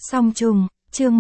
Song trùng, chương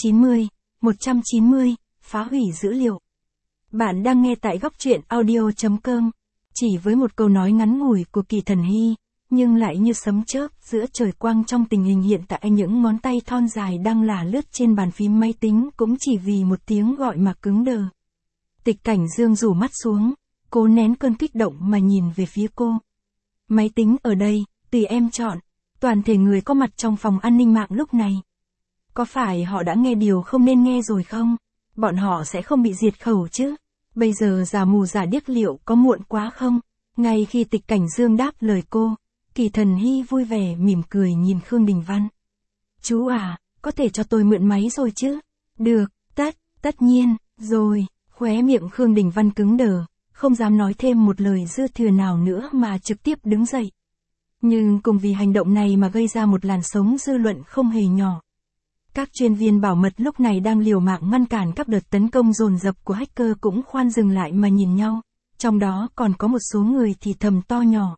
190, phá hủy dữ liệu. Bạn đang nghe tại góc truyện audio.com. Chỉ với một câu nói ngắn ngủi của Kỳ Thần Hy, nhưng lại như sấm chớp giữa trời quang trong tình hình hiện tại, những ngón tay thon dài đang lả lướt trên bàn phím máy tính cũng chỉ vì một tiếng gọi mà cứng đờ. Tịch Cảnh Dương rủ mắt xuống, cố nén cơn kích động mà nhìn về phía cô. Máy tính ở đây, tùy em chọn. Toàn thể người có mặt trong phòng an ninh mạng lúc này. Có phải họ đã nghe điều không nên nghe rồi không? Bọn họ sẽ không bị diệt khẩu chứ? Bây giờ giả mù giả điếc liệu có muộn quá không? Ngay khi Tịch Cảnh Dương đáp lời cô, Kỳ Thần Hy vui vẻ mỉm cười nhìn Khương Đình Văn. Chú à, có thể cho tôi mượn máy rồi chứ? Được, tất nhiên, rồi. Khóe miệng Khương Đình Văn cứng đờ, không dám nói thêm một lời dư thừa nào nữa mà trực tiếp đứng dậy. Nhưng cùng vì hành động này mà gây ra một làn sóng dư luận không hề nhỏ. Các chuyên viên bảo mật lúc này đang liều mạng ngăn cản các đợt tấn công dồn dập của hacker cũng khoan dừng lại mà nhìn nhau, trong đó còn có một số người thì thầm to nhỏ.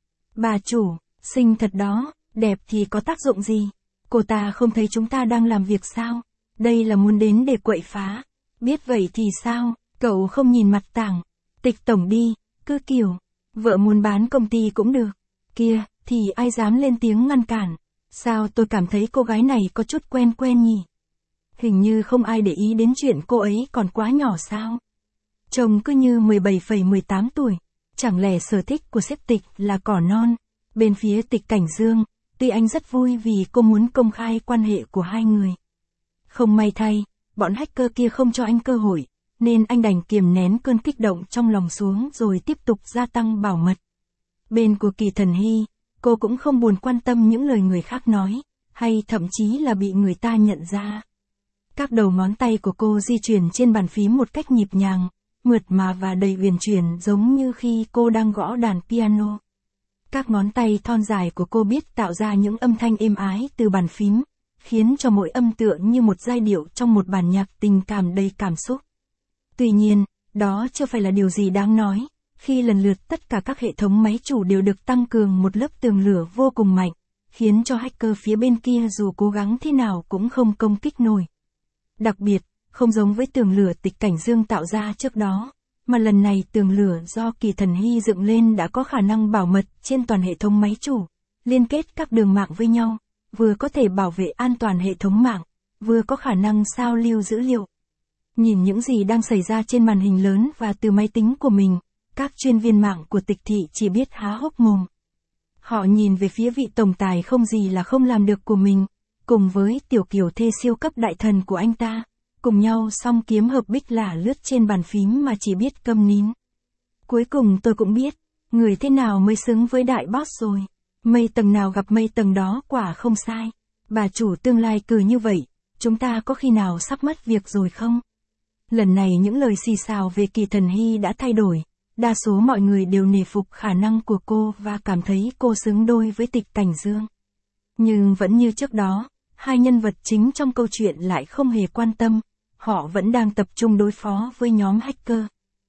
Bà chủ, xinh thật đó, đẹp thì có tác dụng gì? Cô ta không thấy chúng ta đang làm việc sao? Đây là muốn đến để quậy phá. Biết vậy thì sao, cậu không nhìn mặt Tảng Tịch tổng đi, cứ kiểu, vợ muốn bán công ty cũng được. Kia, thì ai dám lên tiếng ngăn cản. Sao tôi cảm thấy cô gái này có chút quen quen nhỉ? Hình như không ai để ý đến chuyện cô ấy còn quá nhỏ sao? Trông cứ như 17,18 tuổi. Chẳng lẽ sở thích của sếp Tịch là cỏ non? Bên phía Tịch Cảnh Dương, tuy anh rất vui vì cô muốn công khai quan hệ của hai người. Không may thay, bọn hacker kia không cho anh cơ hội, nên anh đành kiềm nén cơn kích động trong lòng xuống rồi tiếp tục gia tăng bảo mật. Bên của Kỳ Thần Hy, cô cũng không buồn quan tâm những lời người khác nói, hay thậm chí là bị người ta nhận ra. Các đầu ngón tay của cô di chuyển trên bàn phím một cách nhịp nhàng, mượt mà và đầy uyển chuyển giống như khi cô đang gõ đàn piano. Các ngón tay thon dài của cô biết tạo ra những âm thanh êm ái từ bàn phím, khiến cho mỗi âm tựa như một giai điệu trong một bản nhạc tình cảm đầy cảm xúc. Tuy nhiên, đó chưa phải là điều gì đáng nói. Khi lần lượt tất cả các hệ thống máy chủ đều được tăng cường một lớp tường lửa vô cùng mạnh, khiến cho hacker phía bên kia dù cố gắng thế nào cũng không công kích nổi. Đặc biệt, không giống với tường lửa Tịch Cảnh Dương tạo ra trước đó, mà lần này tường lửa do Kỳ Thần Hy dựng lên đã có khả năng bảo mật trên toàn hệ thống máy chủ, liên kết các đường mạng với nhau, vừa có thể bảo vệ an toàn hệ thống mạng, vừa có khả năng sao lưu dữ liệu. Nhìn những gì đang xảy ra trên màn hình lớn và từ máy tính của mình, các chuyên viên mạng của Tịch thị chỉ biết há hốc mồm. Họ nhìn về phía vị tổng tài không gì là không làm được của mình, cùng với tiểu kiều thê siêu cấp đại thần của anh ta, cùng nhau song kiếm hợp bích lả lướt trên bàn phím mà chỉ biết câm nín. Cuối cùng tôi cũng biết, người thế nào mới xứng với đại boss rồi. Mây tầng nào gặp mây tầng đó quả không sai. Bà chủ tương lai cử như vậy, chúng ta có khi nào sắp mất việc rồi không? Lần này những lời xì xào về Kỳ Thần Hy đã thay đổi. Đa số mọi người đều nể phục khả năng của cô và cảm thấy cô xứng đôi với Tịch Cảnh Dương. Nhưng vẫn như trước đó, hai nhân vật chính trong câu chuyện lại không hề quan tâm, họ vẫn đang tập trung đối phó với nhóm hacker.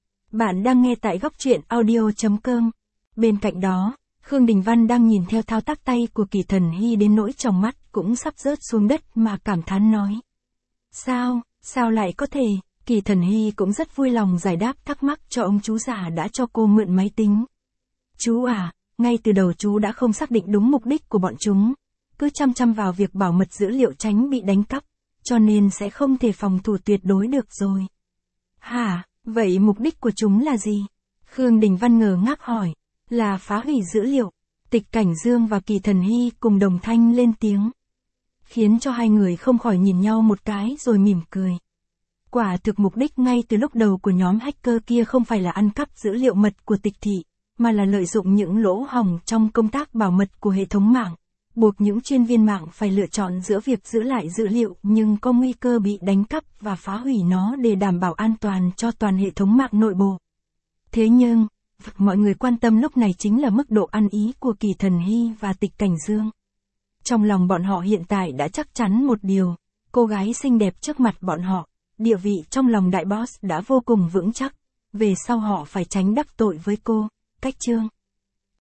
Bạn đang nghe tại góc truyện audio.com. Bên cạnh đó, Khương Đình Văn đang nhìn theo thao tác tay của Kỳ Thần Hy đến nỗi tròng mắt cũng sắp rớt xuống đất mà cảm thán nói. Sao lại có thể? Kỳ Thần Hy cũng rất vui lòng giải đáp thắc mắc cho ông chú già đã cho cô mượn máy tính. Chú à, ngay từ đầu chú đã không xác định đúng mục đích của bọn chúng, cứ chăm chăm vào việc bảo mật dữ liệu tránh bị đánh cắp, cho nên sẽ không thể phòng thủ tuyệt đối được rồi. Hả, vậy mục đích của chúng là gì? Khương Đình Văn ngờ ngác hỏi. Là phá hủy dữ liệu. Tịch Cảnh Dương và Kỳ Thần Hy cùng đồng thanh lên tiếng, khiến cho hai người không khỏi nhìn nhau một cái rồi mỉm cười. Quả thực mục đích ngay từ lúc đầu của nhóm hacker kia không phải là ăn cắp dữ liệu mật của Tịch thị, mà là lợi dụng những lỗ hổng trong công tác bảo mật của hệ thống mạng, buộc những chuyên viên mạng phải lựa chọn giữa việc giữ lại dữ liệu nhưng có nguy cơ bị đánh cắp và phá hủy nó để đảm bảo an toàn cho toàn hệ thống mạng nội bộ. Thế nhưng, mọi người quan tâm lúc này chính là mức độ ăn ý của Kỳ Thần Hy và Tịch Cảnh Dương. Trong lòng bọn họ hiện tại đã chắc chắn một điều, cô gái xinh đẹp trước mặt bọn họ, địa vị trong lòng đại boss đã vô cùng vững chắc, về sau họ phải tránh đắc tội với cô. Cách chương